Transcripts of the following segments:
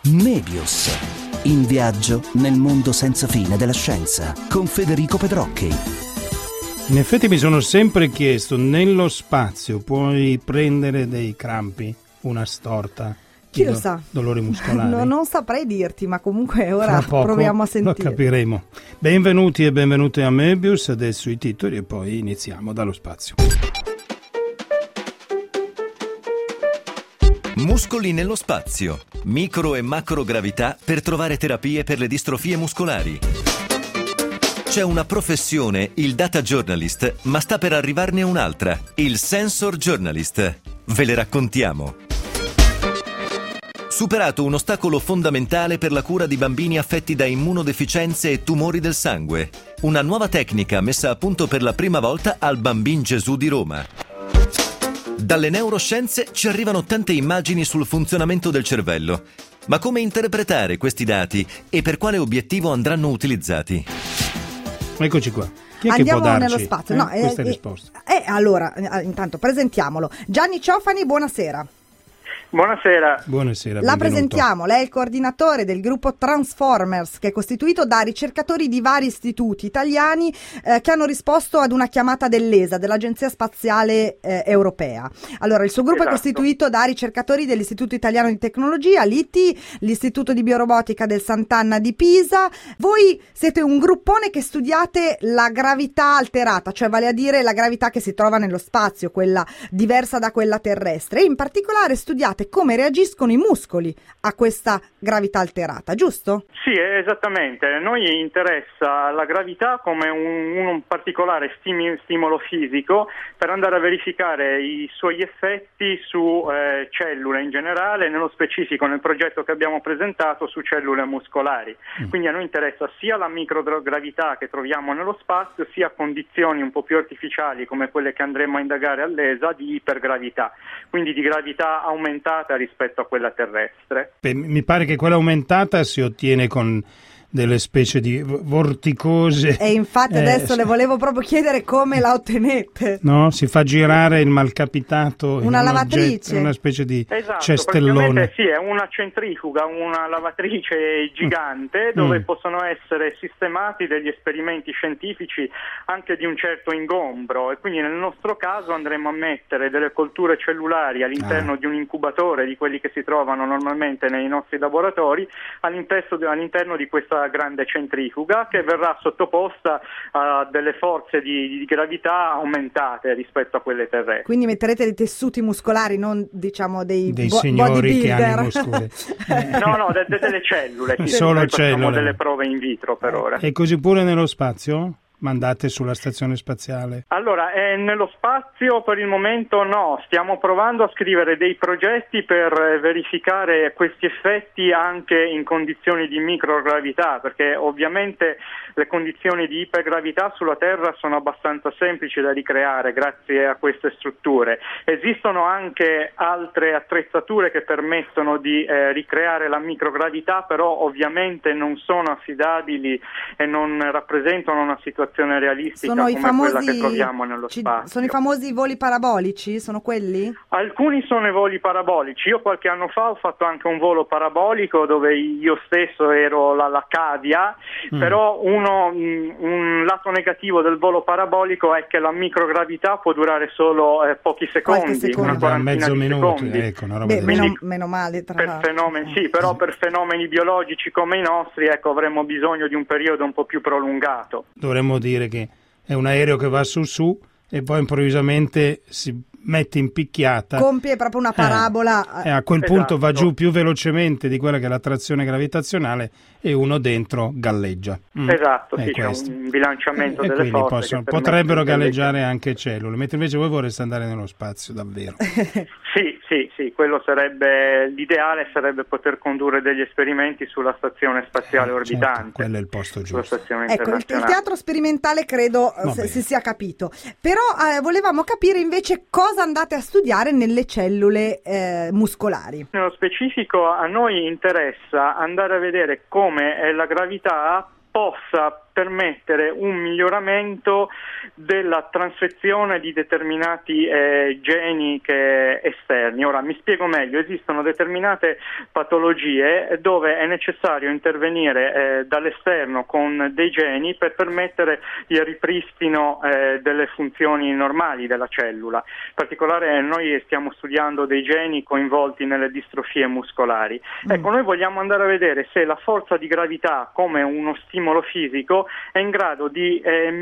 Möbius. In viaggio nel mondo senza fine della scienza con Federico Pedrocchi. In effetti mi sono sempre chiesto, nello spazio puoi prendere dei crampi, una storta, chi lo sa? Dolori muscolari? Non saprei dirti, ma comunque ora proviamo a sentire. Lo capiremo. Benvenuti e benvenute a Möbius, adesso i titoli e poi iniziamo dallo spazio. Muscoli nello spazio. Micro e macrogravità per trovare terapie per le distrofie muscolari. C'è una professione, il data journalist, ma sta per arrivarne un'altra, il sensor journalist. Ve le raccontiamo. Superato un ostacolo fondamentale per la cura di bambini affetti da immunodeficienze e tumori del sangue. Una nuova tecnica messa a punto per la prima volta al Bambin Gesù di Roma. Dalle neuroscienze ci arrivano tante immagini sul funzionamento del cervello. Ma come interpretare questi dati e per quale obiettivo andranno utilizzati? Eccoci qua. Chi è Andiamo che può darci nello spazio. queste risposte? Allora, intanto presentiamolo. Gianni Ciofani, buonasera. Buonasera. Buonasera. La benvenuto. presentiamo, lei è il coordinatore del gruppo Transformers, che è costituito da ricercatori di vari istituti italiani che hanno risposto ad una chiamata dell'ESA, dell'Agenzia Spaziale Europea. Allora, il suo gruppo è costituito da ricercatori dell'Istituto Italiano di Tecnologia, l'ITI, l'Istituto di Biorobotica del Sant'Anna di Pisa. Voi siete un gruppone che studiate la gravità alterata, cioè vale a dire la gravità che si trova nello spazio, quella diversa da quella terrestre, e in particolare studiate come reagiscono i muscoli a questa gravità alterata, giusto? Sì, esattamente. A noi interessa la gravità come un particolare stimolo fisico per andare a verificare i suoi effetti su cellule in generale, nello specifico nel progetto che abbiamo presentato su cellule muscolari. Quindi a noi interessa sia la microgravità che troviamo nello spazio, sia condizioni un po' più artificiali come quelle che andremo a indagare all'ESA di ipergravità, quindi di gravità aumentata rispetto a quella terrestre. Mi pare che quella aumentata si ottiene con delle specie di vorticose. E infatti adesso le volevo proprio chiedere come la ottenete. No, si fa girare il malcapitato una lavatrice, una specie di esatto, cestellone. Sì, è una centrifuga, una lavatrice gigante dove possono essere sistemati degli esperimenti scientifici anche di un certo ingombro, e quindi nel nostro caso andremo a mettere delle colture cellulari all'interno di un incubatore di quelli che si trovano normalmente nei nostri laboratori all'interno di questa grande centrifuga che verrà sottoposta a delle forze di gravità aumentate rispetto a quelle terrestri. Quindi metterete dei tessuti muscolari, non diciamo dei signori che hanno i muscoli. No, delle cellule. Sì, solo noi cellule. facciamo delle prove in vitro per ora. E così pure nello spazio? Mandate sulla stazione spaziale? Allora, nello spazio per il momento no, stiamo provando a scrivere dei progetti per verificare questi effetti anche in condizioni di microgravità, perché ovviamente le condizioni di ipergravità sulla Terra sono abbastanza semplici da ricreare grazie a queste strutture. Esistono anche altre attrezzature che permettono di ricreare la microgravità, però ovviamente non sono affidabili e non rappresentano una situazione realistica sono come quella che troviamo nello spazio. Sono i famosi voli parabolici? Sono quelli? Alcuni sono i voli parabolici. Io qualche anno fa ho fatto anche un volo parabolico dove io stesso ero la cavia, però un lato negativo del volo parabolico è che la microgravità può durare solo pochi secondi, una quarantina mezzo di minuto, secondi. ecco, una roba Meno male, tra l'altro. Però per fenomeni biologici come i nostri, ecco, avremo bisogno di un periodo un po' più prolungato. Dovremmo dire che è un aereo che va su e poi improvvisamente si mette in picchiata, compie proprio una parabola e a quel punto va giù più velocemente di quella che è l'attrazione gravitazionale e uno dentro galleggia. Esatto, sì, c'è un bilanciamento delle quindi forze potrebbero galleggiare anche cellule, mentre invece voi vorreste andare nello spazio davvero. Sì, quello sarebbe l'ideale, sarebbe poter condurre degli esperimenti sulla stazione spaziale orbitante. Certo, quello è il posto giusto. Ecco, il teatro sperimentale credo si sia capito, però volevamo capire invece cosa andate a studiare nelle cellule muscolari. Nello specifico a noi interessa andare a vedere come la gravità possa permettere un miglioramento della trasfezione di determinati geni esterni. Ora mi spiego meglio: esistono determinate patologie dove è necessario intervenire dall'esterno con dei geni per permettere il ripristino delle funzioni normali della cellula. In particolare noi stiamo studiando dei geni coinvolti nelle distrofie muscolari. Ecco, noi vogliamo andare a vedere se la forza di gravità, come uno stimolo fisico, è in grado di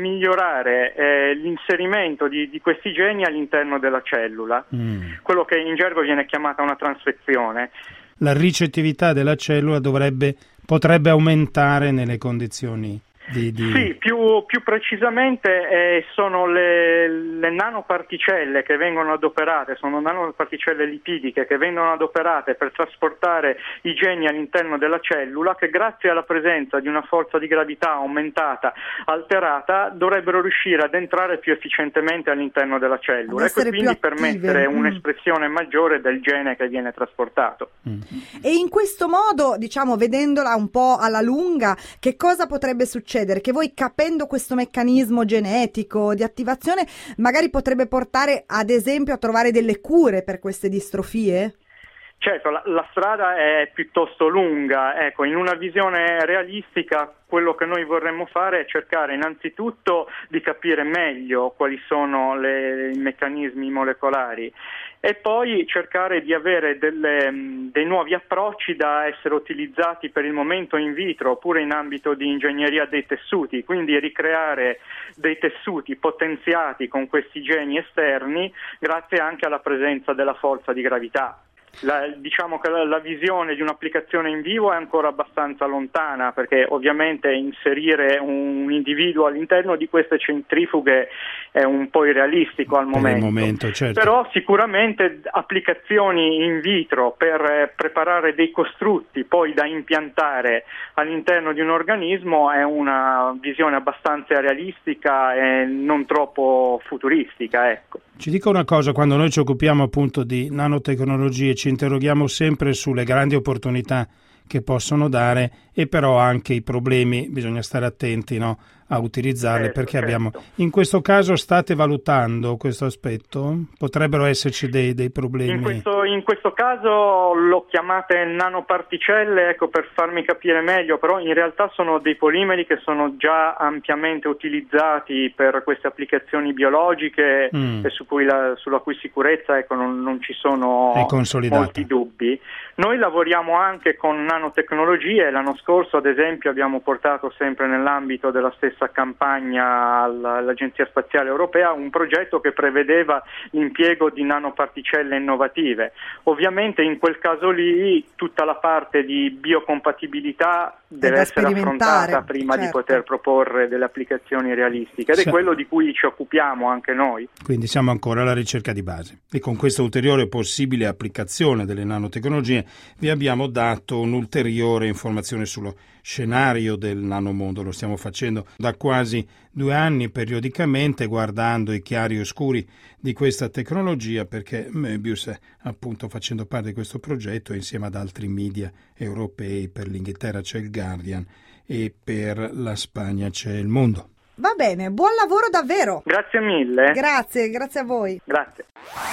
migliorare l'inserimento di questi geni all'interno della cellula, quello che in gergo viene chiamata una trasfezione. La ricettività della cellula potrebbe aumentare nelle condizioni Sì, più precisamente sono le nanoparticelle che vengono adoperate, sono nanoparticelle lipidiche che vengono adoperate per trasportare i geni all'interno della cellula, che grazie alla presenza di una forza di gravità aumentata, alterata, dovrebbero riuscire ad entrare più efficientemente all'interno della cellula e quindi permettere un'espressione maggiore del gene che viene trasportato. E in questo modo, diciamo, vedendola un po' alla lunga, che cosa potrebbe succedere? Che voi, capendo questo meccanismo genetico di attivazione, magari potrebbe portare ad esempio a trovare delle cure per queste distrofie? Certo, la strada è piuttosto lunga. Ecco, in una visione realistica quello che noi vorremmo fare è cercare innanzitutto di capire meglio quali sono i meccanismi molecolari e poi cercare di avere dei nuovi approcci da essere utilizzati per il momento in vitro oppure in ambito di ingegneria dei tessuti, quindi ricreare dei tessuti potenziati con questi geni esterni grazie anche alla presenza della forza di gravità. Diciamo che la visione di un'applicazione in vivo è ancora abbastanza lontana, perché ovviamente inserire un individuo all'interno di queste centrifughe è un po' irrealistico al momento. Certo. Però sicuramente applicazioni in vitro per preparare dei costrutti poi da impiantare all'interno di un organismo è una visione abbastanza realistica e non troppo futuristica, ecco. Ci dico una cosa: quando noi ci occupiamo appunto di nanotecnologie ci interroghiamo sempre sulle grandi opportunità che possono dare e però anche i problemi, bisogna stare attenti, no, a utilizzarle, perché abbiamo. In questo caso state valutando questo aspetto? Potrebbero esserci dei problemi? In questo caso lo chiamate nanoparticelle, ecco, per farmi capire meglio, però in realtà sono dei polimeri che sono già ampiamente utilizzati per queste applicazioni biologiche e sulla cui sicurezza, ecco, non ci sono molti dubbi. Noi lavoriamo anche con nanotecnologie. L'anno scorso, ad esempio, abbiamo portato sempre nell'ambito della stessa campagna all'Agenzia Spaziale Europea un progetto che prevedeva l'impiego di nanoparticelle innovative. Ovviamente in quel caso lì tutta la parte di biocompatibilità deve essere affrontata prima di poter proporre delle applicazioni realistiche, ed è quello di cui ci occupiamo anche noi. Quindi siamo ancora alla ricerca di base e con questa ulteriore possibile applicazione delle nanotecnologie vi abbiamo dato un'ulteriore informazione sullo scenario del nanomondo. Lo stiamo facendo da quasi 2 anni periodicamente, guardando i chiari oscuri di questa tecnologia, perché Möbius è appunto facendo parte di questo progetto insieme ad altri media europei. Per l'Inghilterra c'è il Guardian e per la Spagna c'è Il Mondo. Va bene, buon lavoro davvero. Grazie mille. Grazie a voi. Grazie.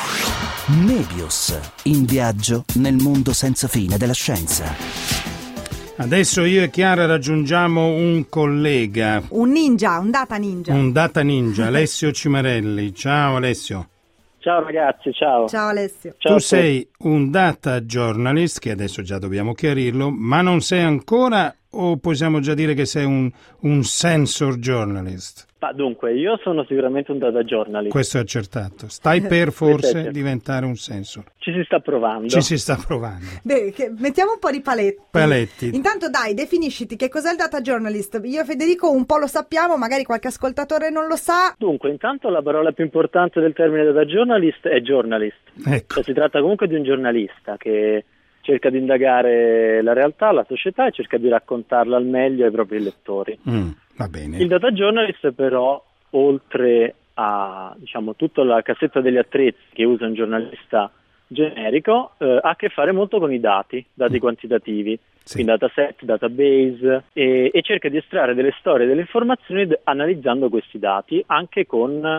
Möbius, in viaggio nel mondo senza fine della scienza. Adesso io e Chiara raggiungiamo un collega. Un data ninja, Alessio Cimarelli. Ciao Alessio. Ciao ragazzi, ciao. Ciao Alessio. Ciao, tu sei un data journalist, che adesso già dobbiamo chiarirlo, ma non sei ancora, o possiamo già dire che sei un sensor journalist? Dunque, io sono sicuramente un data journalist. Questo è accertato. Stai per forse diventare un sensor. Ci si sta provando. Beh, mettiamo un po' di paletti. Intanto dai, definisciti che cos'è il data journalist. Io e Federico un po' lo sappiamo, magari qualche ascoltatore non lo sa. Dunque, intanto la parola più importante del termine data journalist è journalist. Ecco. Cioè, si tratta comunque di un giornalista che cerca di indagare la realtà, la società, e cerca di raccontarla al meglio ai propri lettori. Va bene. Il data journalist però, oltre a tutta la cassetta degli attrezzi che usa un giornalista generico, ha a che fare molto con i dati quantitativi, quindi dataset, database, e cerca di estrarre delle storie, delle informazioni analizzando questi dati, anche con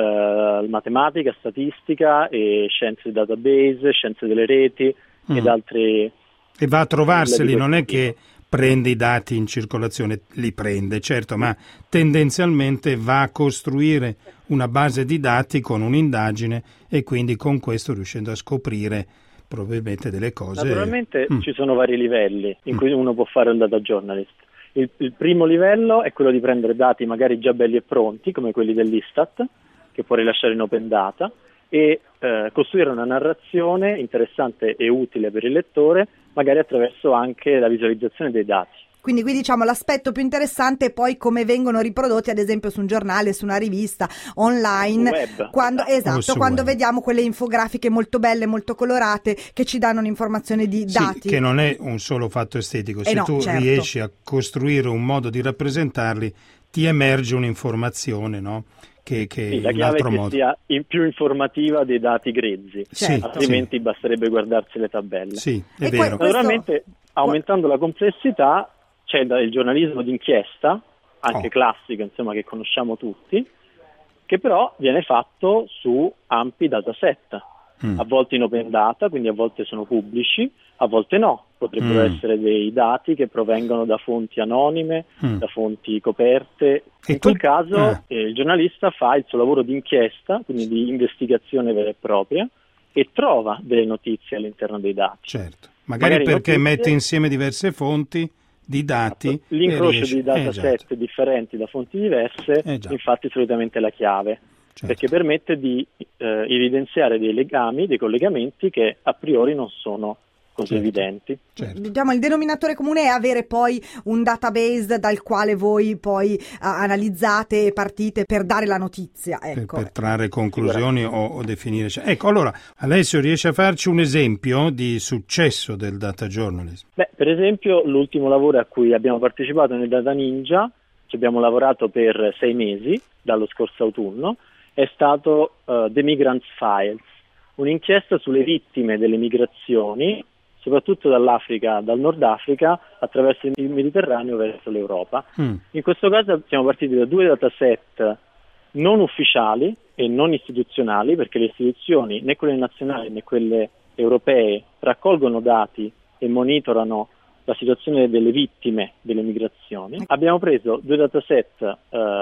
matematica, statistica e scienze del database, scienze delle reti ed altri. E va a trovarseli, non è che prende i dati in circolazione, li prende, certo, ma tendenzialmente va a costruire una base di dati con un'indagine e quindi con questo riuscendo a scoprire probabilmente delle cose. Naturalmente ci sono vari livelli in cui uno può fare un data journalist. Il primo livello è quello di prendere dati magari già belli e pronti, come quelli dell'Istat, che può rilasciare in open data, e costruire una narrazione interessante e utile per il lettore, magari attraverso anche la visualizzazione dei dati. Quindi qui diciamo l'aspetto più interessante è poi come vengono riprodotti ad esempio su un giornale, su una rivista, online, web. quando vediamo quelle infografiche molto belle, molto colorate che ci danno un'informazione di dati. Che non è un solo fatto estetico, se tu riesci a costruire un modo di rappresentarli ti emerge un'informazione, no? Che la chiave è che sia più informativa dei dati grezzi, altrimenti basterebbe guardarsi le tabelle. Sì, è vero. Naturalmente, aumentando la complessità, c'è il giornalismo d'inchiesta, anche classico, insomma, che conosciamo tutti, che però viene fatto su ampi dataset, a volte in open data, quindi a volte sono pubblici, a volte no. Potrebbero essere dei dati che provengono da fonti anonime, da fonti coperte. In quel caso il giornalista fa il suo lavoro di inchiesta, quindi di investigazione vera e propria, e trova delle notizie all'interno dei dati. Certo, magari perché mette insieme diverse fonti di dati. L'incrocio di dataset differenti da fonti diverse, infatti solitamente è la chiave. Perché permette di evidenziare dei legami, dei collegamenti che a priori non sono così evidenti. Diciamo, il denominatore comune è avere poi un database dal quale voi poi analizzate e partite per dare la notizia. Ecco. Per trarre conclusioni o definire. Ecco, allora, Alessio, riesce a farci un esempio di successo del data journalism? Per esempio, l'ultimo lavoro a cui abbiamo partecipato nel Data Ninja, ci abbiamo lavorato per 6 mesi, dallo scorso autunno, è stato The Migrants Files, un'inchiesta sulle vittime delle migrazioni, soprattutto dall'Africa, dal Nord Africa, attraverso il Mediterraneo verso l'Europa. In questo caso siamo partiti da 2 dataset non ufficiali e non istituzionali, perché le istituzioni, né quelle nazionali né quelle europee, raccolgono dati e monitorano la situazione delle vittime delle migrazioni. Abbiamo preso 2 dataset,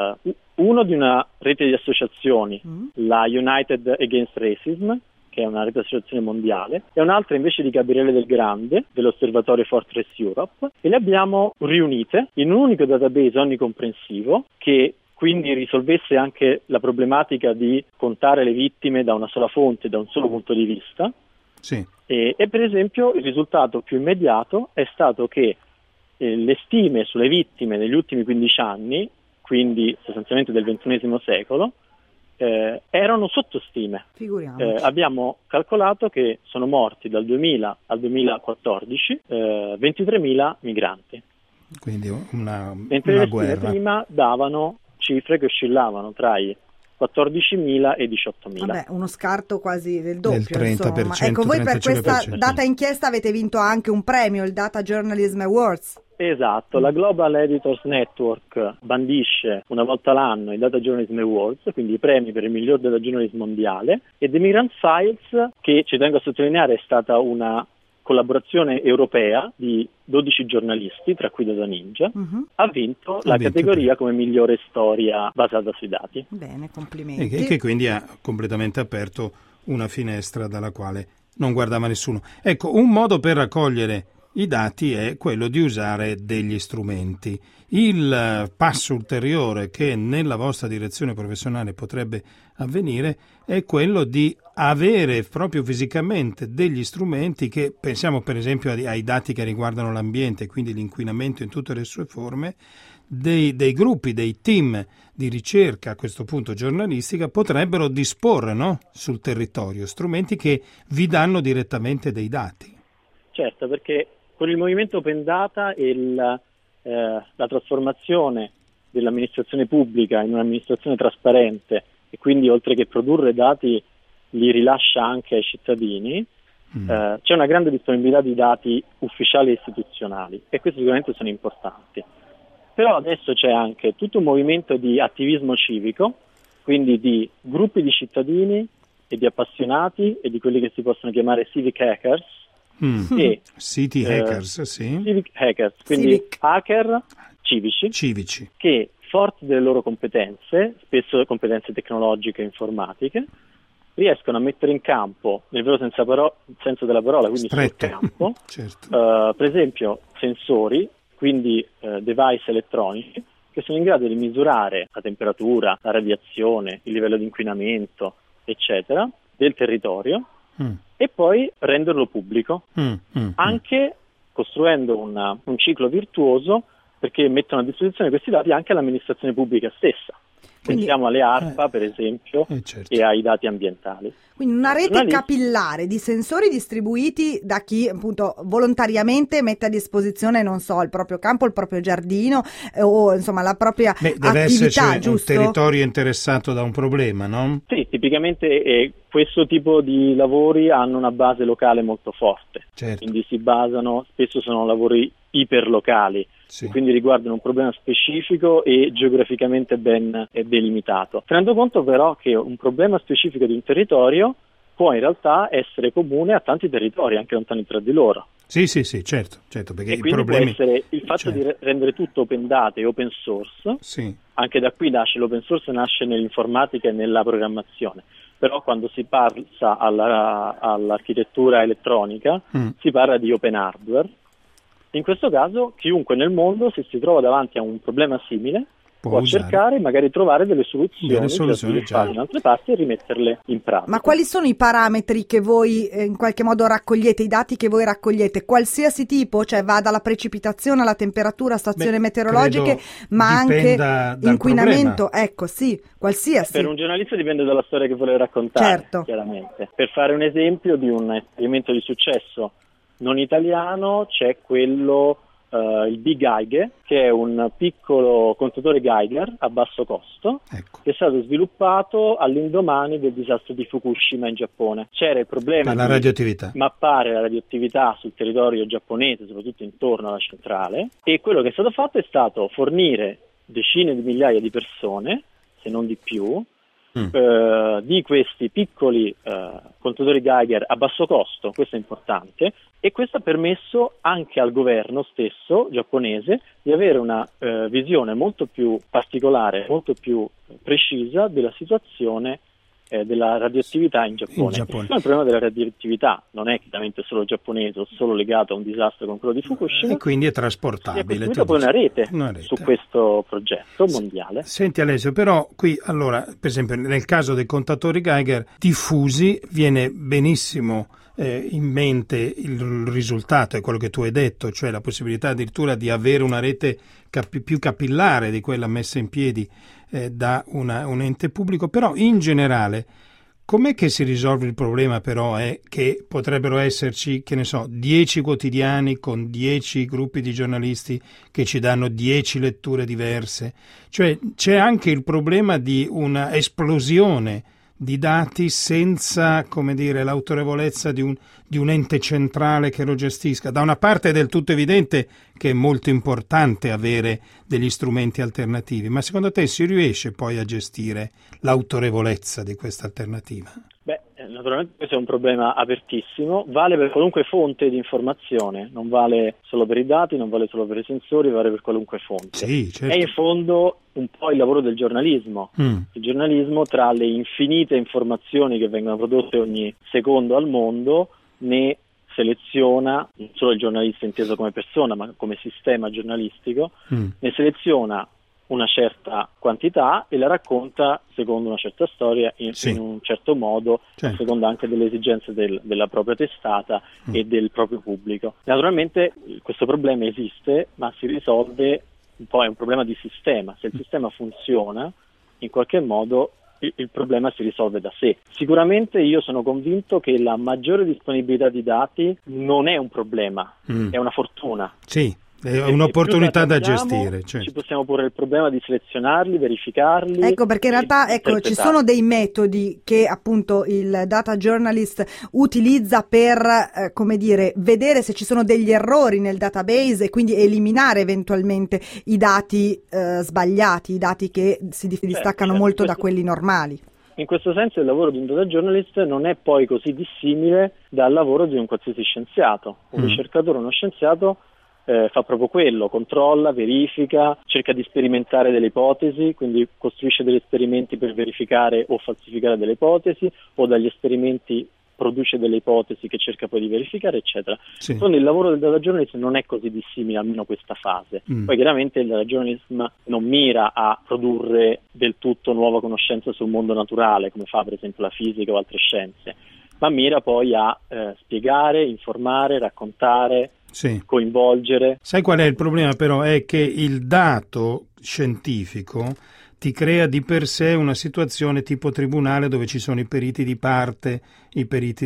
uno di una rete di associazioni, la United Against Racism, che è una rete di associazione mondiale, e un'altra invece di Gabriele Del Grande, dell'osservatorio Fortress Europe, e le abbiamo riunite in un unico database onnicomprensivo che quindi risolvesse anche la problematica di contare le vittime da una sola fonte, da un solo punto di vista. E per esempio il risultato più immediato è stato che le stime sulle vittime negli ultimi 15 anni, quindi sostanzialmente del XXI secolo, erano sottostime. Abbiamo calcolato che sono morti dal 2000 al 2014 23.000 migranti. Quindi mentre una le guerra. stime prima davano cifre che oscillavano tra i 14.000 e 18.000. Vabbè, uno scarto quasi del doppio. Del 30%, insomma. Ecco, voi per questa 35%. data inchiesta avete vinto anche un premio, il Data Journalism Awards. Esatto, la Global Editors Network bandisce una volta l'anno i Data Journalism Awards, quindi i premi per il miglior data journalism mondiale, e The Migrant Files, che ci tengo a sottolineare è stata una collaborazione europea di 12 giornalisti, tra cui Data Ninja, ha vinto la categoria come migliore storia basata sui dati. Bene, complimenti. E che quindi ha completamente aperto una finestra dalla quale non guardava nessuno. Ecco, un modo per raccogliere i dati è quello di usare degli strumenti. Il passo ulteriore che nella vostra direzione professionale potrebbe avvenire è quello di avere proprio fisicamente degli strumenti che, pensiamo per esempio ai dati che riguardano l'ambiente, quindi l'inquinamento in tutte le sue forme, dei gruppi, dei team di ricerca, a questo punto giornalistica, potrebbero disporre, no, sul territorio strumenti che vi danno direttamente dei dati. Certo, perché con il movimento Open Data e la trasformazione dell'amministrazione pubblica in un'amministrazione trasparente, e quindi oltre che produrre dati li rilascia anche ai cittadini, c'è una grande disponibilità di dati ufficiali e istituzionali, e questi sicuramente sono importanti. Però adesso c'è anche tutto un movimento di attivismo civico, quindi di gruppi di cittadini e di appassionati e di quelli che si possono chiamare civic hackers. City hackers, sì. Civic hackers, quindi hacker civici, che forti delle loro competenze, spesso competenze tecnologiche e informatiche, riescono a mettere in campo, nel vero senso della parola, quindi sul campo, certo. Per esempio sensori, quindi device elettronici, che sono in grado di misurare la temperatura, la radiazione, il livello di inquinamento, eccetera, del territorio, e poi renderlo pubblico, anche costruendo un ciclo virtuoso, perché mettono a disposizione questi dati anche all'amministrazione pubblica stessa. Pensiamo alle ARPA, per esempio, certo. E ai dati ambientali. Quindi una rete capillare di sensori distribuiti da chi appunto volontariamente mette a disposizione, non so, il proprio campo, il proprio giardino o insomma la propria deve attività, esserci giusto? Un territorio interessato da un problema, no? Sì, tipicamente questo tipo di lavori hanno una base locale molto forte, certo. Quindi si basano, spesso sono lavori iperlocali, sì. Quindi riguardano un problema specifico e geograficamente ben delimitato. Tenendo conto però che un problema specifico di un territorio può in realtà essere comune a tanti territori, anche lontani tra di loro. Sì, certo, perché e i quindi problemi... può essere il fatto certo. di rendere tutto open data e open source, sì. Anche da qui nasce l'open source, nasce nell'informatica e nella programmazione. Però quando si passa all'architettura elettronica si parla di open hardware. In questo caso chiunque nel mondo, se si trova davanti a un problema simile, può cercare e magari trovare delle soluzioni in altre parti e rimetterle in pratica. Ma quali sono i parametri che voi in qualche modo raccogliete, i dati che voi raccogliete? Qualsiasi tipo, cioè va dalla precipitazione alla temperatura, stazioni meteorologiche, ma anche inquinamento, problema. Ecco, sì, qualsiasi. Per un giornalista dipende dalla storia che vuole raccontare, certo. Chiaramente. Per fare un esempio di un esperimento di successo non italiano, c'è quello il B-Geiger, che è un piccolo contatore Geiger a basso costo, ecco. Che è stato sviluppato all'indomani del disastro di Fukushima in Giappone. C'era il problema di radioattività. Mappare la radioattività sul territorio giapponese, soprattutto intorno alla centrale, e quello che è stato fatto è stato fornire decine di migliaia di persone, se non di più, di questi piccoli contatori Geiger a basso costo. Questo è importante, e questo ha permesso anche al governo stesso giapponese di avere una visione molto più particolare, molto più precisa della situazione della radioattività in Giappone. Il problema della radioattività non è chiaramente solo giapponese o solo legato a un disastro come quello di Fukushima, e quindi è trasportabile. Si è poi una rete su questo progetto mondiale. Senti Alessio, però qui allora, per esempio nel caso dei contatori Geiger diffusi viene benissimo in mente il risultato, è quello che tu hai detto, cioè la possibilità addirittura di avere una rete più capillare di quella messa in piedi da un ente pubblico. Però in generale com'è che si risolve il problema? Però è che potrebbero esserci, 10 quotidiani con 10 gruppi di giornalisti che ci danno 10 letture diverse, cioè c'è anche il problema di una esplosione di dati senza, l'autorevolezza di un ente centrale che lo gestisca. Da una parte è del tutto evidente che è molto importante avere degli strumenti alternativi, ma secondo te si riesce poi a gestire l'autorevolezza di questa alternativa? Naturalmente questo è un problema apertissimo, vale per qualunque fonte di informazione, non vale solo per i dati, non vale solo per i sensori, vale per qualunque fonte. Sì, certo. È in fondo un po' il lavoro del giornalismo. Il giornalismo, tra le infinite informazioni che vengono prodotte ogni secondo al mondo, ne seleziona, non solo il giornalista inteso come persona, ma come sistema giornalistico, ne seleziona una certa quantità e la racconta secondo una certa storia in un certo modo, certo. Secondo anche delle esigenze della propria testata e del proprio pubblico. Naturalmente questo problema esiste, ma si risolve un po', è un problema di sistema. Se il sistema funziona, in qualche modo il problema si risolve da sé. Sicuramente io sono convinto che la maggiore disponibilità di dati non è un problema, è una fortuna. Sì. È un'opportunità da abbiamo, gestire. Certo. Ci possiamo porre il problema di selezionarli, verificarli. Ecco, perché in realtà ci sono dei metodi che appunto il data journalist utilizza per, come dire, vedere se ci sono degli errori nel database e quindi eliminare eventualmente i dati sbagliati, i dati che si distaccano molto da quelli normali. In questo senso il lavoro di un data journalist non è poi così dissimile dal lavoro di un qualsiasi scienziato. Un ricercatore, uno scienziato fa proprio quello, controlla, verifica, cerca di sperimentare delle ipotesi, quindi costruisce degli esperimenti per verificare o falsificare delle ipotesi, o dagli esperimenti produce delle ipotesi che cerca poi di verificare, eccetera. Sì. Quindi il lavoro del data journalist non è così dissimile, almeno questa fase. Poi chiaramente il data journalism non mira a produrre del tutto nuova conoscenza sul mondo naturale, come fa per esempio la fisica o altre scienze, ma mira poi a spiegare, informare, raccontare, sì, coinvolgere. Sai qual è il problema però? È che il dato scientifico ti crea di per sé una situazione tipo tribunale dove ci sono i periti di parte, i periti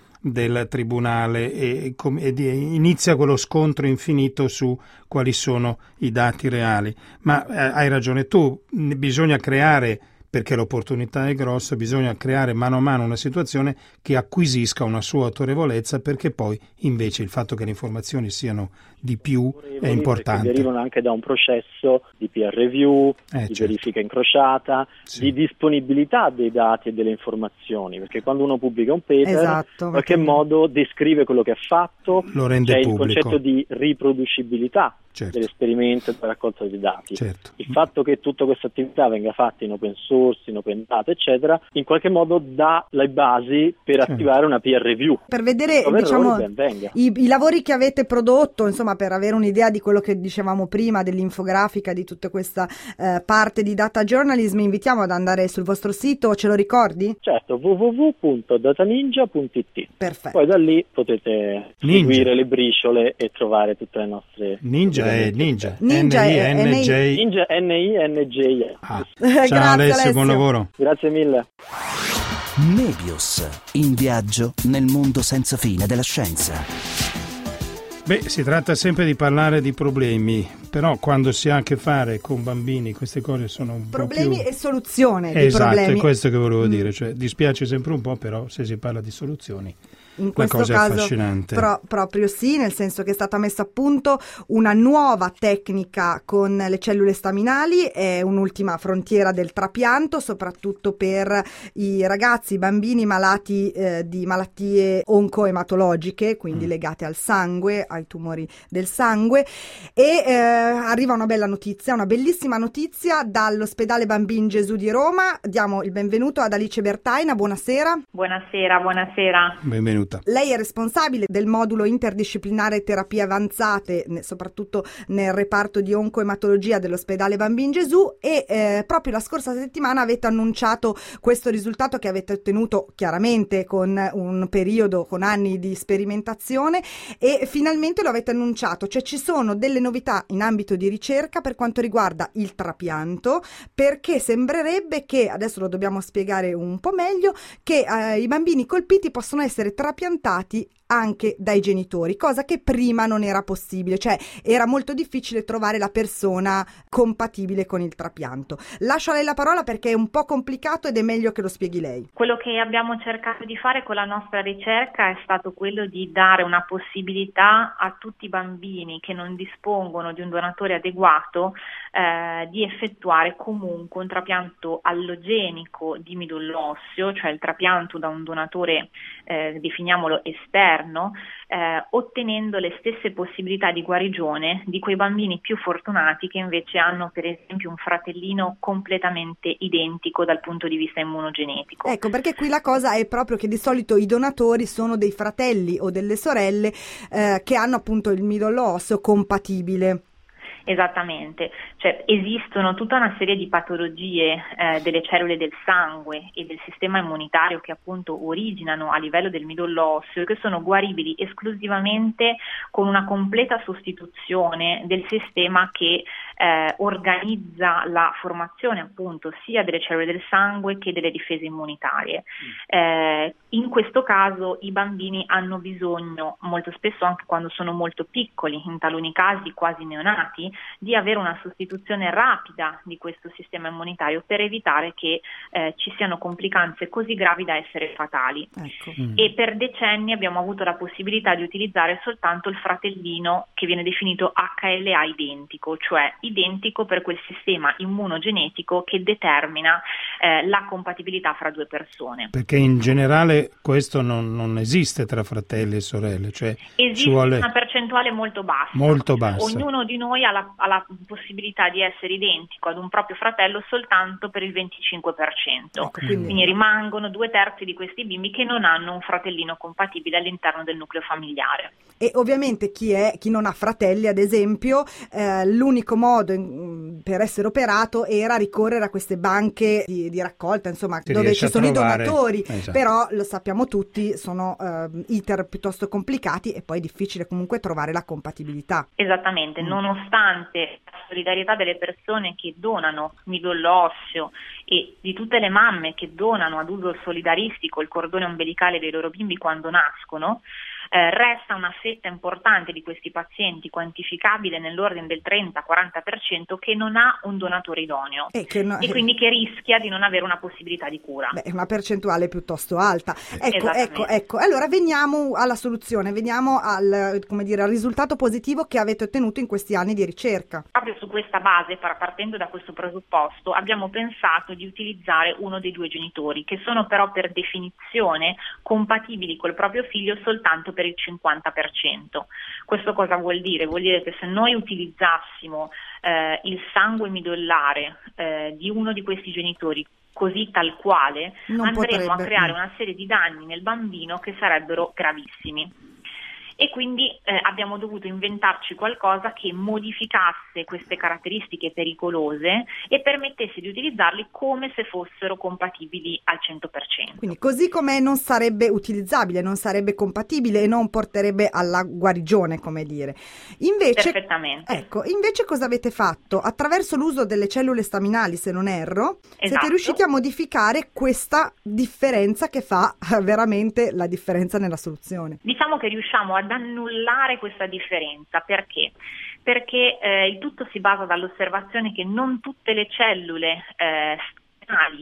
del tribunale e inizia quello scontro infinito su quali sono i dati reali. Ma hai ragione tu, bisogna creare, perché l'opportunità è grossa, bisogna creare mano a mano una situazione che acquisisca una sua autorevolezza, perché poi invece il fatto che le informazioni siano di più è importante. Perché derivano anche da un processo di peer review, di verifica incrociata, di disponibilità dei dati e delle informazioni, perché quando uno pubblica un paper in qualche modo descrive quello che ha fatto, lo rende c'è pubblico. il concetto di riproducibilità dell'esperimento e della raccolta dei dati. Il fatto che tutta questa attività venga fatta in open source, in open data, eccetera, in qualche modo dà le basi per attivare una peer review. Per vedere, diciamo, i lavori che avete prodotto, insomma, per avere un'idea di quello che dicevamo prima, dell'infografica, di tutta questa parte di data journalism, invitiamo ad andare sul vostro sito, ce lo ricordi? Certo, www.dataninja.it. Perfetto. Poi da lì potete seguire le briciole e trovare tutte le nostre... Ninja è Ninja. N-I-N-J. Ninja, N-I-N-J. Ciao Alessio, buon lavoro. Grazie mille. Nebius, in viaggio nel mondo senza fine della scienza. Beh, si tratta sempre di parlare di problemi, però quando si ha a che fare con bambini queste cose sono un problemi po' più... e soluzione di esatto, problemi. È questo che volevo dire, cioè dispiace sempre un po', però se si parla di soluzioni in questo caso è affascinante. Proprio sì, nel senso che è stata messa a punto una nuova tecnica con le cellule staminali, è un'ultima frontiera del trapianto, soprattutto per i ragazzi, i bambini malati di malattie oncoematologiche, quindi legate al sangue, ai tumori del sangue, e arriva una bella notizia, una bellissima notizia dall'ospedale Bambin Gesù di Roma. Diamo il benvenuto ad Alice Bertaina, buonasera. Buonasera. Benvenuta. Lei è responsabile del modulo interdisciplinare terapie avanzate, soprattutto nel reparto di oncoematologia dell'ospedale Bambin Gesù, e proprio la scorsa settimana avete annunciato questo risultato che avete ottenuto chiaramente con un periodo, con anni di sperimentazione, e finalmente lo avete annunciato, cioè ci sono delle novità in ambito di ricerca per quanto riguarda il trapianto, perché sembrerebbe che, adesso lo dobbiamo spiegare un po' meglio, che i bambini colpiti possono essere trapiantati anche dai genitori, cosa che prima non era possibile, cioè era molto difficile trovare la persona compatibile con il trapianto. Lascio a lei la parola perché è un po' complicato ed è meglio che lo spieghi lei. Quello che abbiamo cercato di fare con la nostra ricerca è stato quello di dare una possibilità a tutti i bambini che non dispongono di un donatore adeguato di effettuare comunque un trapianto allogenico di midollo osseo, cioè il trapianto da un donatore definiamolo esterno, ottenendo le stesse possibilità di guarigione di quei bambini più fortunati che invece hanno per esempio un fratellino completamente identico dal punto di vista immunogenetico. Ecco, perché qui la cosa è proprio che di solito i donatori sono dei fratelli o delle sorelle che hanno appunto il midollo osseo compatibile. Esattamente, cioè esistono tutta una serie di patologie delle cellule del sangue e del sistema immunitario che appunto originano a livello del midollo osseo, che sono guaribili esclusivamente con una completa sostituzione del sistema che organizza la formazione appunto sia delle cellule del sangue che delle difese immunitarie. In questo caso i bambini hanno bisogno, molto spesso anche quando sono molto piccoli, in taluni casi quasi neonati, di avere una sostituzione rapida di questo sistema immunitario per evitare che ci siano complicanze così gravi da essere fatali. Ecco. E per decenni abbiamo avuto la possibilità di utilizzare soltanto il fratellino che viene definito HLA identico, cioè identico per quel sistema immunogenetico che determina la compatibilità fra due persone. Perché in generale questo non esiste tra fratelli e sorelle, cioè esiste una percentuale molto bassa. Molto bassa. Ognuno di noi ha la possibilità di essere identico ad un proprio fratello soltanto per il 25%. Ecco, quindi rimangono 2/3 di questi bimbi che non hanno un fratellino compatibile all'interno del nucleo familiare. E ovviamente chi non ha fratelli, ad esempio, l'unico modo per essere operato era ricorrere a queste banche di raccolta, insomma, dove ci sono i donatori. Esatto. Però lo sappiamo tutti, sono iter piuttosto complicati e poi è difficile comunque trovare la compatibilità. Esattamente, nonostante la solidarietà delle persone che donano midollo osseo e di tutte le mamme che donano ad uso solidaristico il cordone ombelicale dei loro bimbi quando nascono, resta una fetta importante di questi pazienti, quantificabile nell'ordine del 30-40%, che non ha un donatore idoneo e quindi che rischia di non avere una possibilità di cura. È una percentuale piuttosto alta. Ecco. Allora veniamo alla soluzione, veniamo al risultato positivo che avete ottenuto in questi anni di ricerca. Proprio su questa base, partendo da questo presupposto, abbiamo pensato di utilizzare uno dei due genitori, che sono però per definizione compatibili col proprio figlio soltanto per il 50%. Questo cosa vuol dire? Vuol dire che se noi utilizzassimo il sangue midollare di uno di questi genitori così tal quale, andremo a creare una serie di danni nel bambino che sarebbero gravissimi. E quindi abbiamo dovuto inventarci qualcosa che modificasse queste caratteristiche pericolose e permettesse di utilizzarli come se fossero compatibili al 100%. Quindi così com'è non sarebbe utilizzabile, non sarebbe compatibile e non porterebbe alla guarigione, come dire. Invece, perfettamente. Ecco, invece cosa avete fatto? Attraverso l'uso delle cellule staminali, se non erro, siete riusciti a modificare questa differenza che fa veramente la differenza nella soluzione. Diciamo che riusciamo ad annullare questa differenza. Perché? Perché il tutto si basa dall'osservazione che non tutte le cellule staminali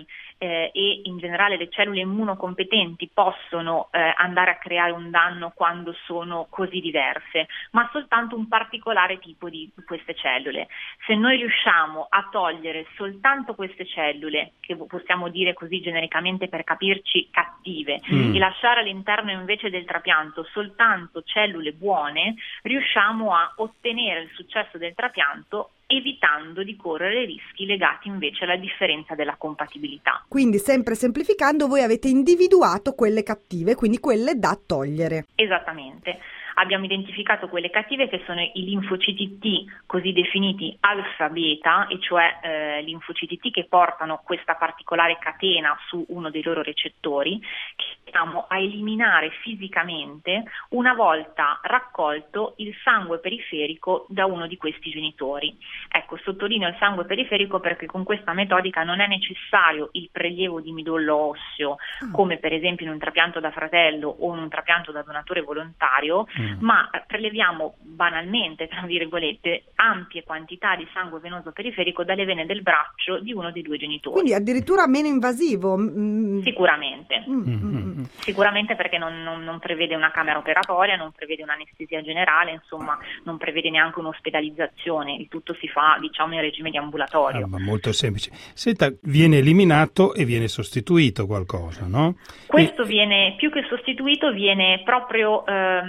e in generale le cellule immunocompetenti possono andare a creare un danno quando sono così diverse, ma soltanto un particolare tipo di queste cellule. Se noi riusciamo a togliere soltanto queste cellule, che possiamo dire così genericamente per capirci cattive, e lasciare all'interno invece del trapianto soltanto cellule buone, riusciamo a ottenere il successo del trapianto, evitando di correre rischi legati invece alla differenza della compatibilità. Quindi, sempre semplificando, voi avete individuato quelle cattive, quindi quelle da togliere. Esattamente. Abbiamo identificato quelle cattive, che sono i linfociti T, così definiti alfa-beta, e cioè linfociti T che portano questa particolare catena su uno dei loro recettori, che andiamo a eliminare fisicamente una volta raccolto il sangue periferico da uno di questi genitori. Ecco, sottolineo il sangue periferico perché con questa metodica non è necessario il prelievo di midollo osseo, come per esempio in un trapianto da fratello o in un trapianto da donatore volontario, ma preleviamo banalmente, tra virgolette, ampie quantità di sangue venoso periferico dalle vene del braccio di uno dei due genitori. Quindi addirittura meno invasivo? Sicuramente. Sicuramente, perché non prevede una camera operatoria, non prevede un'anestesia generale, insomma non prevede neanche un'ospedalizzazione, il tutto si fa in regime di ambulatorio. Ma molto semplice. Senta, viene eliminato e viene sostituito qualcosa, no? Questo viene, più che sostituito, viene proprio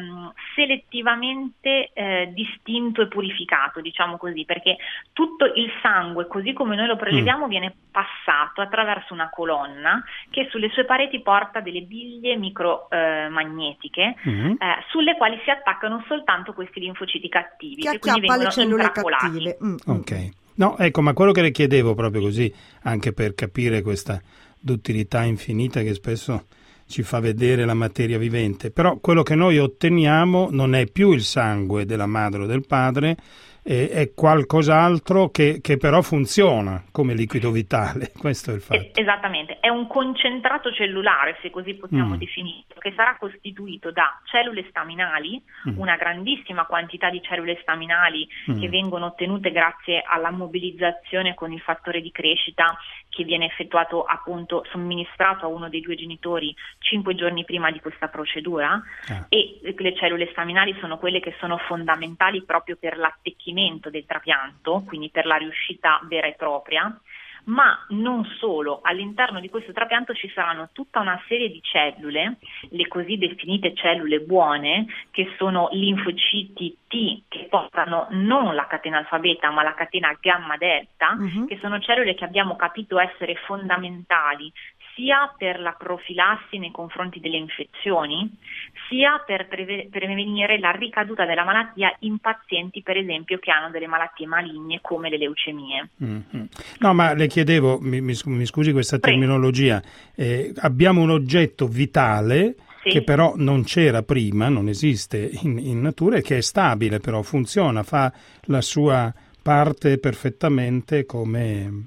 selettivamente distinto e purificato, diciamo così, perché tutto il sangue, così come noi lo preleviamo, viene passato attraverso una colonna che sulle sue pareti porta delle biglie micromagnetiche sulle quali si attaccano soltanto questi linfociti cattivi, che quindi vengono le cellule intrappolati. cattive. Ok. No, ecco, ma quello che le chiedevo proprio così, anche per capire questa duttilità infinita che spesso ci fa vedere la materia vivente, però quello che noi otteniamo non è più il sangue della madre o del padre, è qualcos'altro che però funziona come liquido vitale, questo è il fatto. Esattamente, è un concentrato cellulare, se così possiamo definirlo, che sarà costituito da cellule staminali, una grandissima quantità di cellule staminali che vengono ottenute grazie alla mobilizzazione con il fattore di crescita che viene effettuato, appunto, somministrato a uno dei due genitori 5 giorni prima di questa procedura, e le cellule staminali sono quelle che sono fondamentali proprio per l'attecchimento del trapianto, quindi per la riuscita vera e propria. Ma non solo, all'interno di questo trapianto ci saranno tutta una serie di cellule, le così definite cellule buone, che sono linfociti T, che portano non la catena alfa beta ma la catena gamma delta, che sono cellule che abbiamo capito essere fondamentali sia per la profilassi nei confronti delle infezioni, sia per prevenire la ricaduta della malattia in pazienti, per esempio, che hanno delle malattie maligne come le leucemie. No, ma le chiedevo, mi scusi questa terminologia, abbiamo un oggetto vitale che però non c'era prima, non esiste in natura e che è stabile, però funziona, fa la sua parte perfettamente come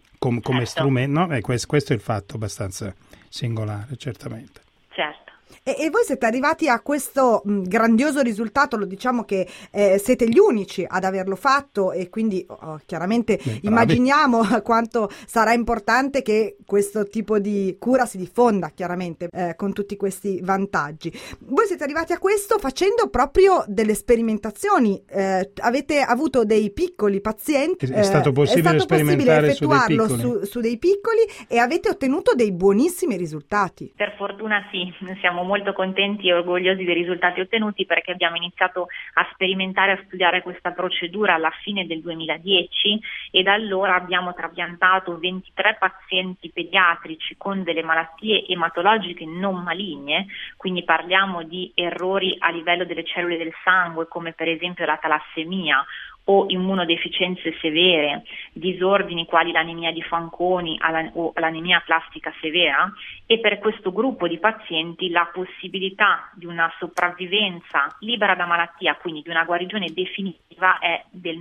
strumento, no? Questo è il fatto abbastanza singolare, certamente. Certo. E voi siete arrivati a questo grandioso risultato, lo diciamo che siete gli unici ad averlo fatto, e quindi chiaramente immaginiamo quanto sarà importante che questo tipo di cura si diffonda, chiaramente, con tutti questi vantaggi. Voi siete arrivati a questo facendo proprio delle sperimentazioni, avete avuto dei piccoli pazienti, è stato possibile sperimentare effettuarlo su dei piccoli, e avete ottenuto dei buonissimi risultati. Per fortuna sì, siamo molto contenti e orgogliosi dei risultati ottenuti, perché abbiamo iniziato a sperimentare, a studiare questa procedura alla fine del 2010, e da allora abbiamo trapiantato 23 pazienti pediatrici con delle malattie ematologiche non maligne, quindi parliamo di errori a livello delle cellule del sangue, come per esempio la talassemia o immunodeficienze severe, disordini quali l'anemia di Fanconi o l'anemia plastica severa, e per questo gruppo di pazienti la possibilità di una sopravvivenza libera da malattia, quindi di una guarigione definitiva, è del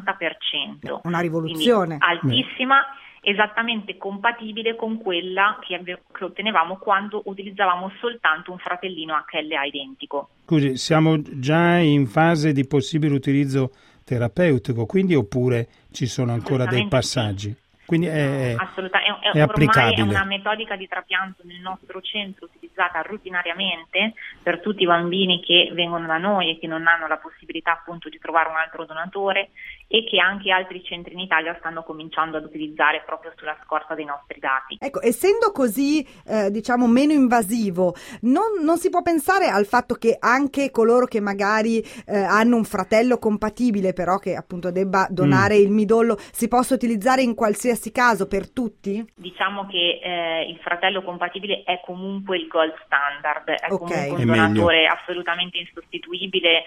90%. Una rivoluzione. Quindi altissima, esattamente compatibile con quella che ottenevamo quando utilizzavamo soltanto un fratellino HLA identico. Scusi, siamo già in fase di possibile utilizzo terapeutico, quindi, oppure ci sono ancora dei passaggi? Quindi è applicabile. Ormai è una metodica di trapianto nel nostro centro utilizzata rutinariamente per tutti i bambini che vengono da noi e che non hanno la possibilità, appunto, di trovare un altro donatore, e che anche altri centri in Italia stanno cominciando ad utilizzare proprio sulla scorta dei nostri dati. Ecco, essendo così diciamo meno invasivo, non si può pensare al fatto che anche coloro che magari hanno un fratello compatibile, però che appunto debba donare il midollo, si possa utilizzare in qualsiasi caso per tutti? Diciamo che il fratello compatibile è comunque il gold standard, è comunque un è donatore meglio, assolutamente insostituibile,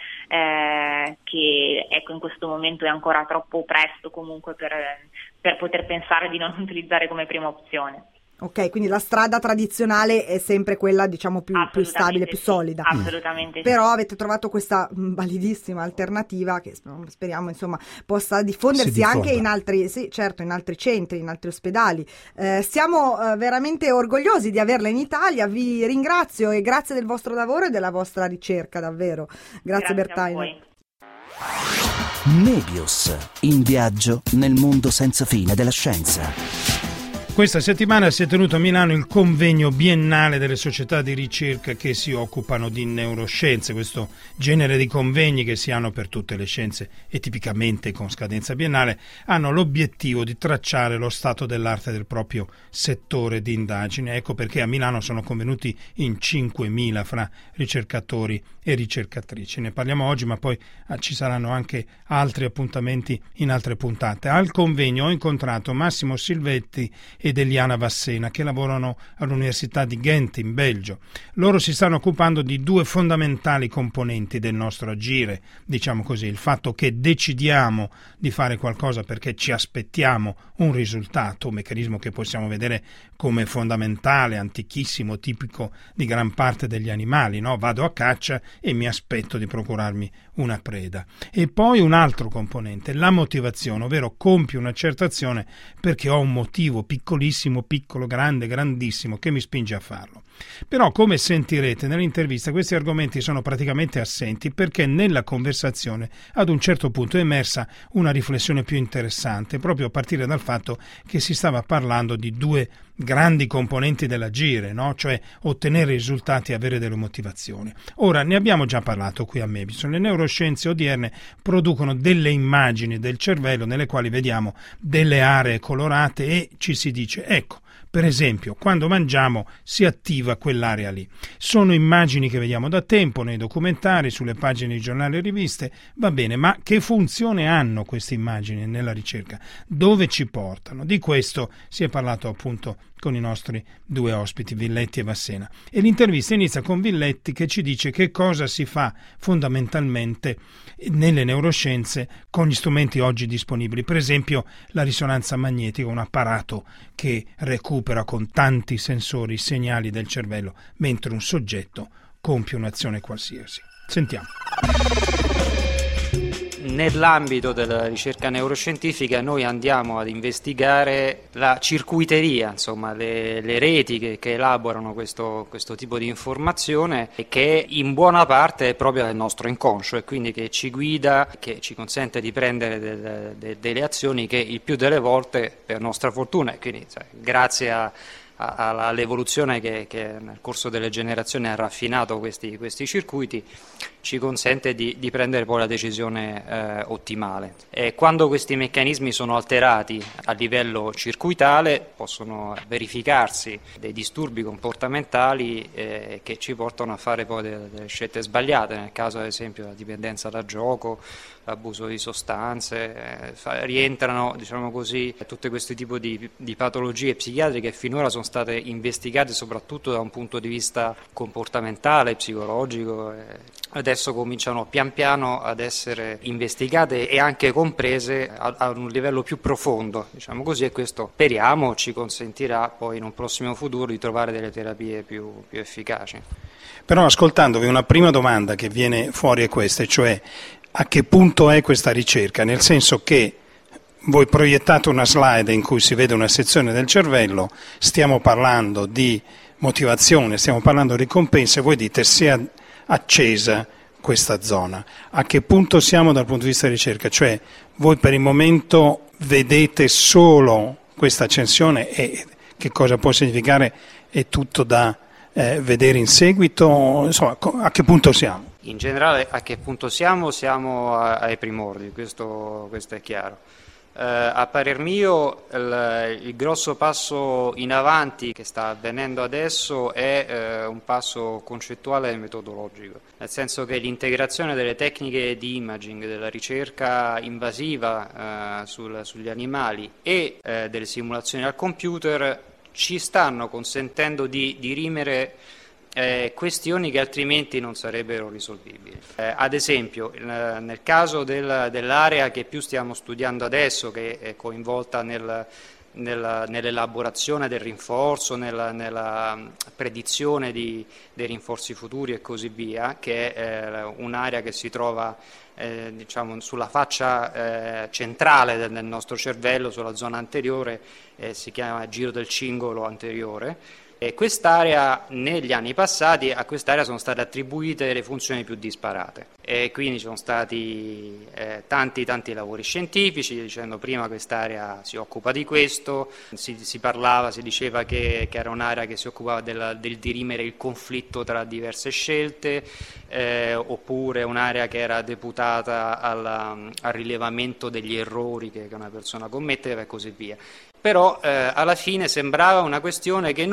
che ecco, in questo momento è ancora troppo presto comunque per poter pensare di non utilizzare come prima opzione. Ok, quindi la strada tradizionale è sempre quella, diciamo, più stabile, più solida. Assolutamente. Però avete trovato questa validissima alternativa che speriamo, insomma, possa diffondersi anche in altri, in altri centri, in altri ospedali. Siamo veramente orgogliosi di averla in Italia. Vi ringrazio e grazie del vostro lavoro e della vostra ricerca, davvero. Grazie Bertaina. Nebius, in viaggio nel mondo senza fine della scienza. Questa settimana si è tenuto a Milano il convegno biennale delle società di ricerca che si occupano di neuroscienze, questo genere di convegni che si hanno per tutte le scienze e tipicamente con scadenza biennale hanno l'obiettivo di tracciare lo stato dell'arte del proprio settore di indagine. Ecco perché a Milano sono convenuti in 5.000 fra ricercatori e ricercatrici. Ne parliamo oggi, ma poi ci saranno anche altri appuntamenti in altre puntate. Al convegno ho incontrato Massimo Silvetti ed Eliana Vassena, che lavorano all'Università di Ghent in Belgio. Loro si stanno occupando di due fondamentali componenti del nostro agire, diciamo così, il fatto che decidiamo di fare qualcosa perché ci aspettiamo un risultato, un meccanismo che possiamo vedere come fondamentale, antichissimo, tipico di gran parte degli animali, no? Vado a caccia e mi aspetto di procurarmi una preda. E poi un altro componente, la motivazione, ovvero compio una certa azione perché ho un motivo piccolissimo, piccolo, grande, grandissimo che mi spinge a farlo. Però, come sentirete nell'intervista, questi argomenti sono praticamente assenti perché nella conversazione ad un certo punto è emersa una riflessione più interessante, proprio a partire dal fatto che si stava parlando di due grandi componenti dell'agire, no? Cioè ottenere risultati e avere delle motivazioni. Ora, ne abbiamo già parlato qui a Mebison. Le neuroscienze odierne producono delle immagini del cervello nelle quali vediamo delle aree colorate e ci si dice, ecco, per esempio, quando mangiamo si attiva quell'area lì. Sono immagini che vediamo da tempo nei documentari, sulle pagine di giornali e riviste, va bene, ma che funzione hanno queste immagini nella ricerca? Dove ci portano? Di questo si è parlato appunto con i nostri due ospiti, Villetti e Vassena. E l'intervista inizia con Villetti che ci dice che cosa si fa fondamentalmente nelle neuroscienze con gli strumenti oggi disponibili. Per esempio la risonanza magnetica, un apparato che recupera con tanti sensori i segnali del cervello mentre un soggetto compie un'azione qualsiasi. Sentiamo. Nell'ambito della ricerca neuroscientifica noi andiamo ad investigare la circuiteria, insomma le reti che elaborano questo tipo di informazione e che in buona parte è proprio del nostro inconscio e quindi che ci guida, che ci consente di prendere delle azioni che il più delle volte, per nostra fortuna, e quindi grazie all'evoluzione che nel corso delle generazioni ha raffinato questi circuiti, ci consente di prendere poi la decisione ottimale. E quando questi meccanismi sono alterati a livello circuitale possono verificarsi dei disturbi comportamentali che ci portano a fare poi delle scelte sbagliate, nel caso ad esempio della dipendenza da gioco, l'abuso di sostanze, rientrano, diciamo così, tutti questi tipi di patologie psichiatriche che finora sono state investigate soprattutto da un punto di vista comportamentale, psicologico. Adesso cominciano pian piano ad essere investigate e anche comprese a un livello più profondo, diciamo così, e questo speriamo ci consentirà poi in un prossimo futuro di trovare delle terapie più efficaci. Però ascoltandovi una prima domanda che viene fuori è questa, cioè a che punto è questa ricerca? Nel senso che voi proiettate una slide in cui si vede una sezione del cervello, stiamo parlando di motivazione, stiamo parlando di ricompense, voi dite si è accesa questa zona. A che punto siamo dal punto di vista di ricerca? Cioè voi per il momento vedete solo questa accensione e che cosa può significare? È tutto da vedere in seguito? Insomma, a che punto siamo? In generale a che punto siamo? Siamo ai primordi, questo è chiaro. A parer mio il grosso passo in avanti che sta avvenendo adesso è un passo concettuale e metodologico, nel senso che l'integrazione delle tecniche di imaging, della ricerca invasiva sugli animali e delle simulazioni al computer ci stanno consentendo di dirimere questioni che altrimenti non sarebbero risolvibili. Ad esempio, nel caso dell'area che più stiamo studiando adesso, che è coinvolta nell'elaborazione del rinforso, nella predizione dei rinforzi futuri e così via, che è un'area che si trova diciamo sulla faccia centrale del nostro cervello, sulla zona anteriore, si chiama giro del cingolo anteriore. E quest'area, negli anni passati, a quest'area sono state attribuite le funzioni più disparate e quindi ci sono stati tanti lavori scientifici dicendo prima quest'area si occupa di questo, si diceva che era un'area che si occupava del dirimere il conflitto tra diverse scelte, oppure un'area che era deputata al rilevamento degli errori che una persona commetteva e così via. Però alla fine sembrava una questione che non poteva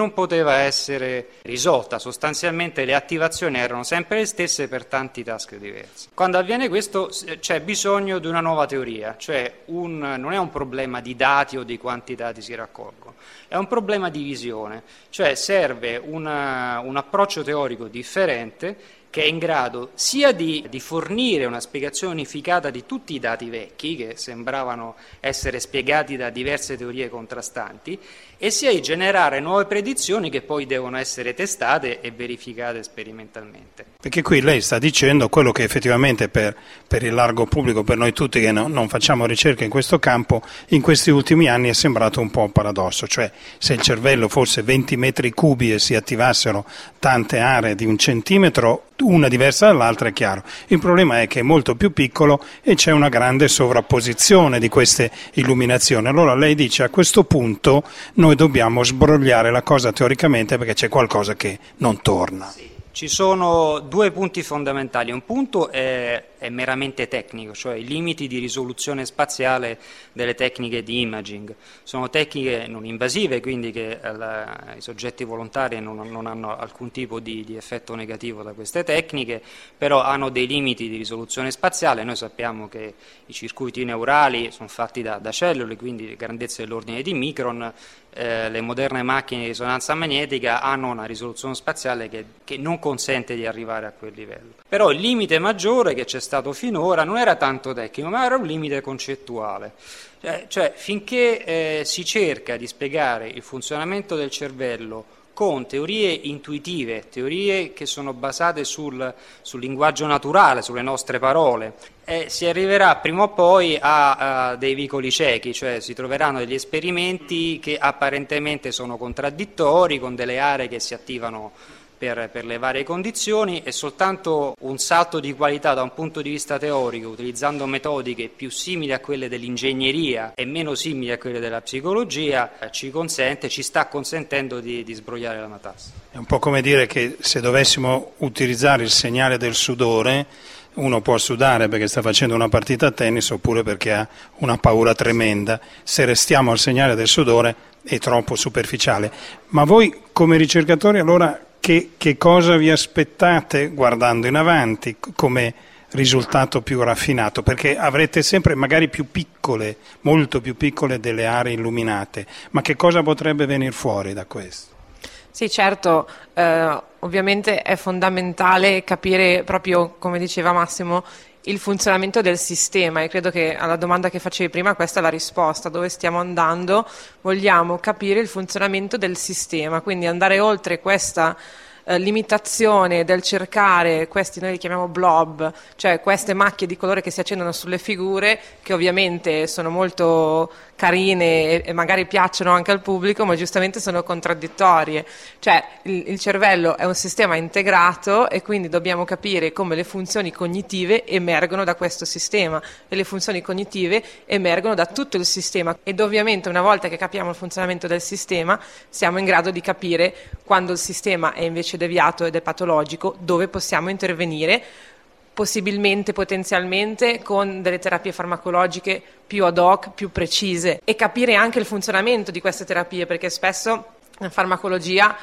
poteva essere risolta. Sostanzialmente le attivazioni erano sempre le stesse per tanti task diversi. Quando avviene questo c'è bisogno di una nuova teoria, cioè non è un problema di dati o di quanti dati si raccolgono, è un problema di visione, cioè serve un approccio teorico differente che è in grado sia di fornire una spiegazione unificata di tutti i dati vecchi, che sembravano essere spiegati da diverse teorie contrastanti, e sia di generare nuove predizioni che poi devono essere testate e verificate sperimentalmente. Perché qui lei sta dicendo quello che effettivamente per il largo pubblico, per noi tutti che non facciamo ricerca in questo campo, in questi ultimi anni è sembrato un po' un paradosso, cioè se il cervello fosse 20 metri cubi e si attivassero tante aree di 1 centimetro, una diversa dall'altra, è chiaro. Il problema è che è molto più piccolo e c'è una grande sovrapposizione di queste illuminazioni. Allora lei dice a questo punto noi dobbiamo sbrogliare la cosa teoricamente perché c'è qualcosa che non torna. Sì. Ci sono 2 punti fondamentali. Un punto è meramente tecnico, cioè i limiti di risoluzione spaziale delle tecniche di imaging. Sono tecniche non invasive, quindi che i soggetti volontari non hanno alcun tipo di effetto negativo da queste tecniche, però hanno dei limiti di risoluzione spaziale. Noi sappiamo che i circuiti neurali sono fatti da cellule, quindi grandezze dell'ordine di micron. Le moderne macchine di risonanza magnetica hanno una risoluzione spaziale che non consente di arrivare a quel livello. Però il limite maggiore che c'è stato finora non era tanto tecnico, ma era un limite concettuale. Cioè finché si cerca di spiegare il funzionamento del cervello con teorie intuitive, teorie che sono basate sul linguaggio naturale, sulle nostre parole, si arriverà prima o poi a dei vicoli ciechi, cioè si troveranno degli esperimenti che apparentemente sono contraddittori, con delle aree che si attivano per le varie condizioni, e soltanto un salto di qualità da un punto di vista teorico, utilizzando metodiche più simili a quelle dell'ingegneria e meno simili a quelle della psicologia, ci sta consentendo di sbrogliare la matassa. È un po' come dire che se dovessimo utilizzare il segnale del sudore, uno può sudare perché sta facendo una partita a tennis oppure perché ha una paura tremenda. Se restiamo al segnale del sudore è troppo superficiale. Ma voi come ricercatori allora che cosa vi aspettate guardando in avanti come risultato più raffinato? Perché avrete sempre magari più piccole, molto più piccole delle aree illuminate, ma che cosa potrebbe venire fuori da questo? Sì, certo, ovviamente è fondamentale capire proprio, come diceva Massimo, il funzionamento del sistema, e credo che alla domanda che facevi prima questa è la risposta: dove stiamo andando? Vogliamo capire il funzionamento del sistema, quindi andare oltre questa limitazione del cercare questi, noi li chiamiamo blob, cioè queste macchie di colore che si accendono sulle figure, che ovviamente sono molto carine e magari piacciono anche al pubblico, ma giustamente sono contraddittorie. Cioè il cervello è un sistema integrato e quindi dobbiamo capire come le funzioni cognitive emergono da questo sistema, e le funzioni cognitive emergono da tutto il sistema, ed ovviamente una volta che capiamo il funzionamento del sistema siamo in grado di capire quando il sistema è invece deviato ed è patologico, dove possiamo intervenire, possibilmente, potenzialmente, con delle terapie farmacologiche più ad hoc, più precise, e capire anche il funzionamento di queste terapie, perché spesso in farmacologia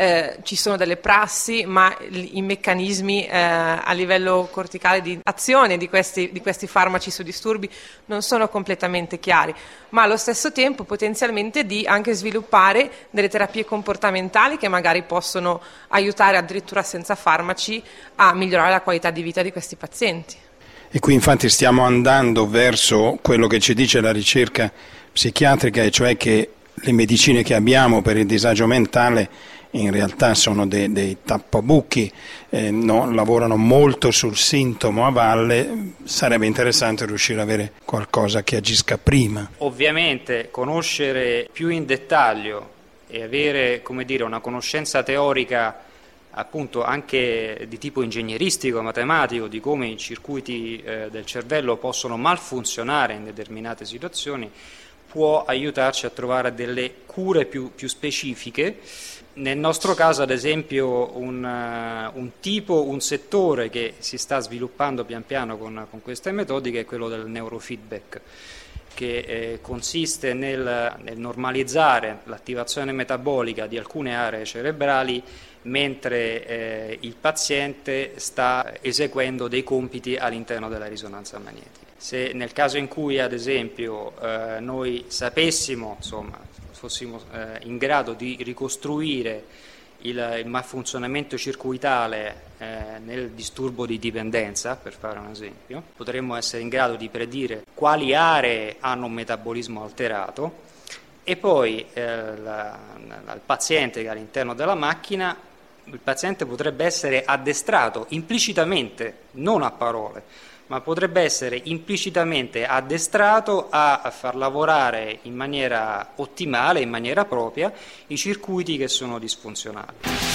ci sono delle prassi, ma i meccanismi a livello corticale di azione di questi farmaci su disturbi non sono completamente chiari, ma allo stesso tempo potenzialmente di anche sviluppare delle terapie comportamentali che magari possono aiutare addirittura senza farmaci a migliorare la qualità di vita di questi pazienti. E qui infatti stiamo andando verso quello che ci dice la ricerca psichiatrica, e cioè che le medicine che abbiamo per il disagio mentale in realtà sono dei tappabuchi, lavorano molto sul sintomo a valle. Sarebbe interessante riuscire ad avere qualcosa che agisca prima. Ovviamente conoscere più in dettaglio e avere, come dire, una conoscenza teorica appunto anche di tipo ingegneristico, matematico, di come i circuiti del cervello possono malfunzionare in determinate situazioni, può aiutarci a trovare delle cure più specifiche. Nel nostro caso, ad esempio, un settore che si sta sviluppando pian piano con queste metodiche è quello del neurofeedback, che consiste nel normalizzare l'attivazione metabolica di alcune aree cerebrali mentre il paziente sta eseguendo dei compiti all'interno della risonanza magnetica. Se nel caso in cui, ad esempio, noi sapessimo, fossimo in grado di ricostruire il malfunzionamento circuitale nel disturbo di dipendenza, per fare un esempio, potremmo essere in grado di predire quali aree hanno un metabolismo alterato e poi al paziente che è all'interno della macchina, il paziente potrebbe essere addestrato implicitamente, non a parole, ma potrebbe essere implicitamente addestrato a far lavorare in maniera ottimale, in maniera propria, i circuiti che sono disfunzionali.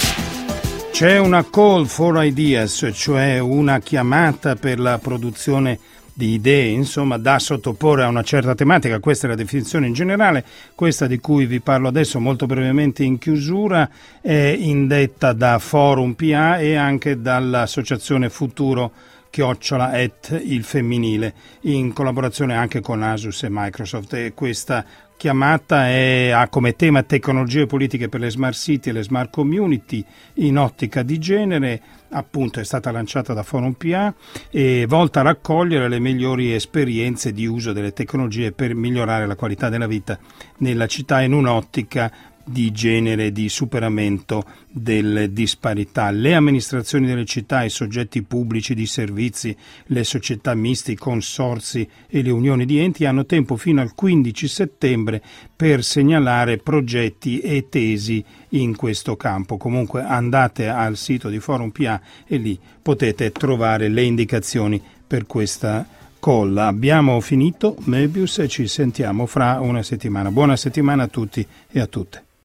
C'è una call for ideas, cioè una chiamata per la produzione di idee, insomma, da sottoporre a una certa tematica. Questa è la definizione in generale. Questa di cui vi parlo adesso molto brevemente in chiusura è indetta da Forum PA e anche dall'associazione Futuro @ il femminile, in collaborazione anche con Asus e Microsoft. E questa chiamata ha come tema tecnologie e politiche per le smart city e le smart community in ottica di genere. Appunto, è stata lanciata da Forum PA e volta a raccogliere le migliori esperienze di uso delle tecnologie per migliorare la qualità della vita nella città in un'ottica di genere, di superamento delle disparità. Le amministrazioni delle città, i soggetti pubblici di servizi, le società miste, i consorzi e le unioni di enti hanno tempo fino al 15 settembre per segnalare progetti e tesi in questo campo. Comunque andate al sito di Forum PA e lì potete trovare le indicazioni per questa call. Abbiamo finito Möbius e ci sentiamo fra una settimana. Buona settimana a tutti e a tutte.